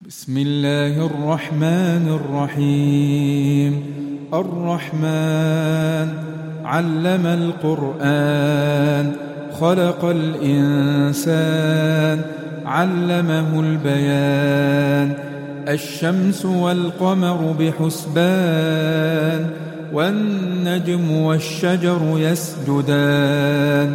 بسم الله الرحمن الرحيم. الرحمن علم القرآن، خلق الإنسان، علمه البيان. الشمس والقمر بحسبان، والنجم والشجر يسجدان.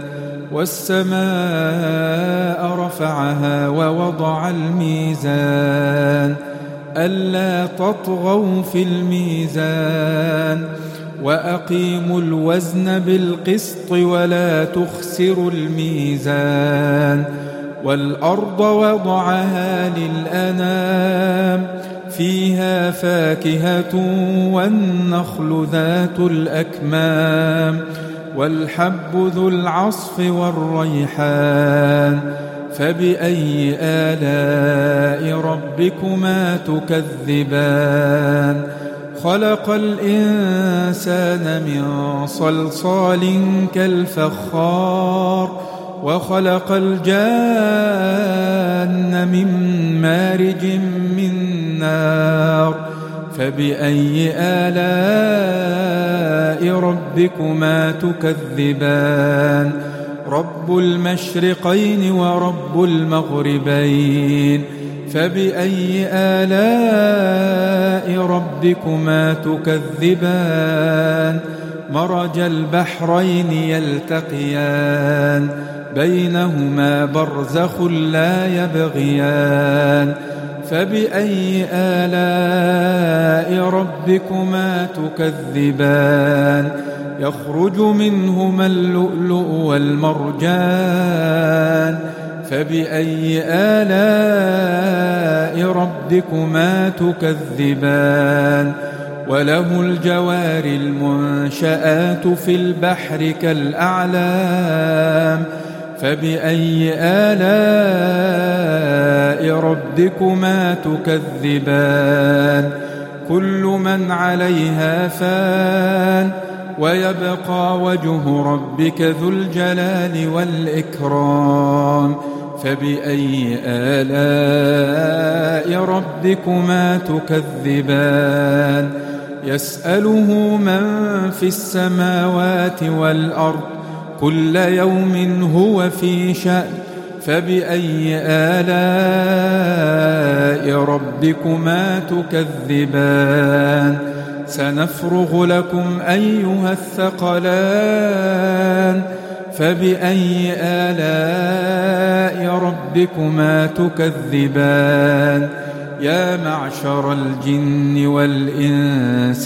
والسماء رفعها ووضع الميزان، ألا تطغوا في الميزان، وأقيموا الوزن بالقسط ولا تخسروا الميزان. والأرض وضعها للأنام، فيها فاكهة والنخل ذات الأكمام، والحب ذو العصف والريحان. فبأي آلاء ربكما تكذبان؟ خلق الإنسان من صلصال كالفخار، وخلق الجان من مارج من نار. فبأي آلاء ربكما تكذبان؟ رب المشرقين ورب المغربين. فبأي آلاء ربكما تكذبان؟ مرج البحرين يلتقيان، بينهما برزخ لا يبغيان. فبأي آلاء ربكما تكذبان؟ يخرج منهما اللؤلؤ والمرجان. فبأي آلاء ربكما تكذبان؟ وله الجوار المنشآت في البحر كالأعلام. فبأي آلاء ربكما تكذبان؟ كل من عليها فان، ويبقى وجه ربك ذو الجلال والإكرام. فبأي آلاء ربكما تكذبان؟ يسأله من في السماوات والأرض، كل يوم هو في شأن. فبأي آلاء ربكما تكذبان؟ سنفرغ لكم أيها الثقلان. فبأي آلاء ربكما تكذبان؟ يا معشر الجن والإنس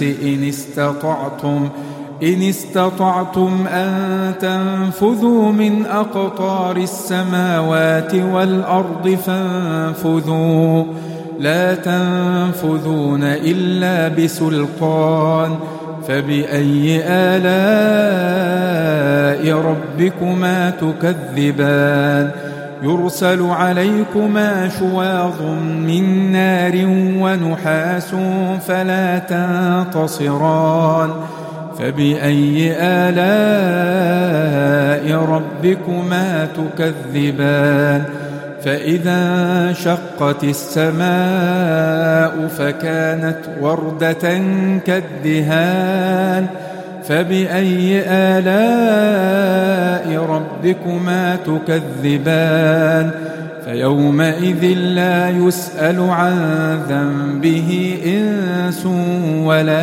إن استطعتم أن تنفذوا من أقطار السماوات والأرض فانفذوا، لا تنفذون إلا بسلطان. فبأي آلاء ربكما تكذبان؟ يرسل عليكما شواظ من نار ونحاس فلا تنتصران. فبأي آلاء ربكما تكذبان؟ فإذا انشقت السماء فكانت وردة كالدهان. فبأي آلاء ربكما تكذبان؟ فيومئذ لا يسأل عن ذنبه إنس ولا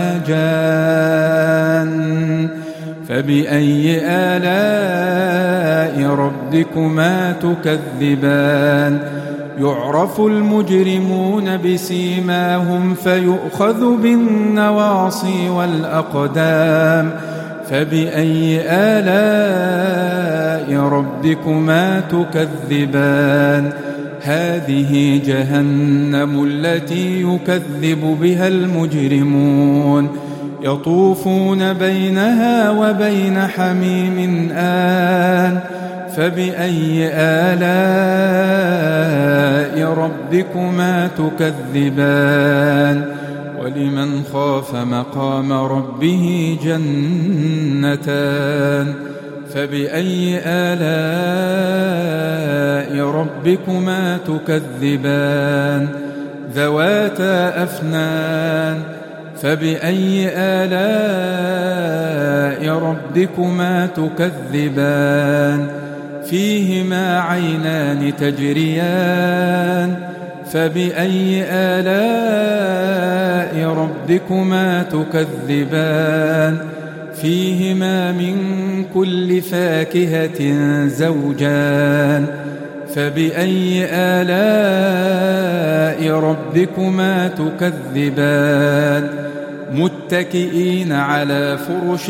جان. فبأي آلاء ربكما تكذبان؟ يعرف المجرمون بسيماهم فيؤخذ بالنواصي والأقدام. فبأي آلاء ربكما تكذبان؟ هذه جهنم التي يكذب بها المجرمون، يطوفون بينها وبين حميم آن. فبأي آلاء ربكما تكذبان؟ ولمن خاف مقام ربه جنتان. فبأي آلاء ربكما تكذبان؟ ذواتا أفنان فبأي آلاء ربكما تكذبان فيهما عينان تجريان فبأي آلاء ربكما تكذبان فيهما من كل فاكهة زوجان فبأي آلاء ربكما تكذبان متكئين على فرش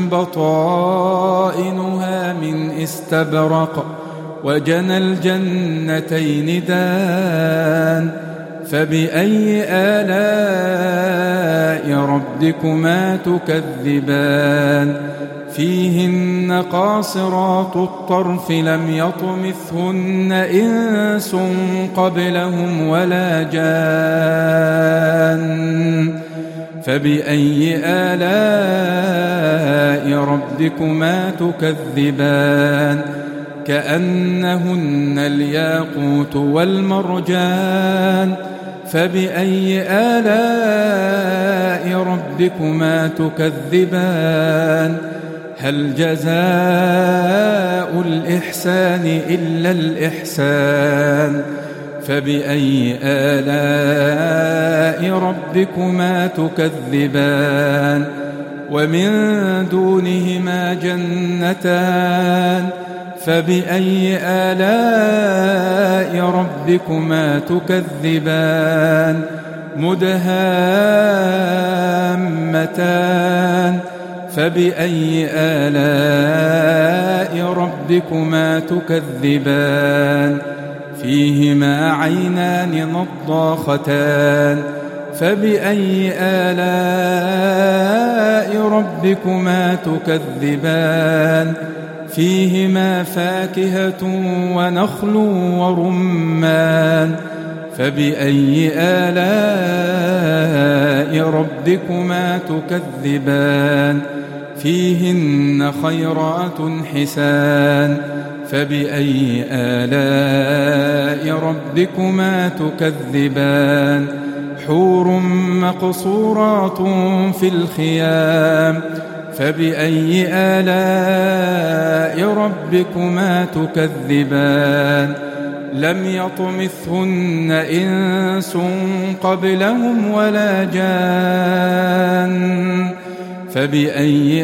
بطائنها من استبرق وجنى الجنتين دان فبأي آلاء ربكما تكذبان فيهن قاصرات الطرف لم يطمثهن إنس قبلهم ولا جان فبأي آلاء ربكما تكذبان كأنهن الياقوت والمرجان فبأي آلاء ربكما تكذبان هل جزاء الإحسان إلا الإحسان فبأي آلاء ربكما تكذبان ومن دونهما جنتان فبأي آلاء ربكما تكذبان مدهامتان فبأي آلاء ربكما تكذبان فيهما عينان نضاختان فبأي آلاء ربكما تكذبان فيهما فاكهة ونخل ورمان فبأي آلاء ربكما تكذبان فيهن خيرات حسان فبأي آلاء ربكما تكذبان حور مقصورات في الخيام فبأي آلاء ربكما تكذبان لم يطمثهن إنس قبلهم ولا جان فبأي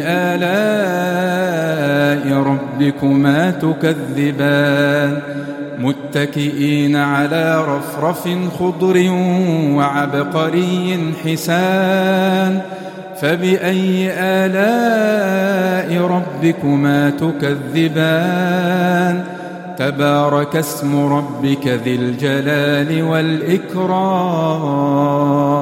آلاء ربكما تكذبان متكئين على رفرف خضر وعبقري حسان فبأي آلاء ربكما تكذبان تبارك اسم ربك ذي الجلال والإكرام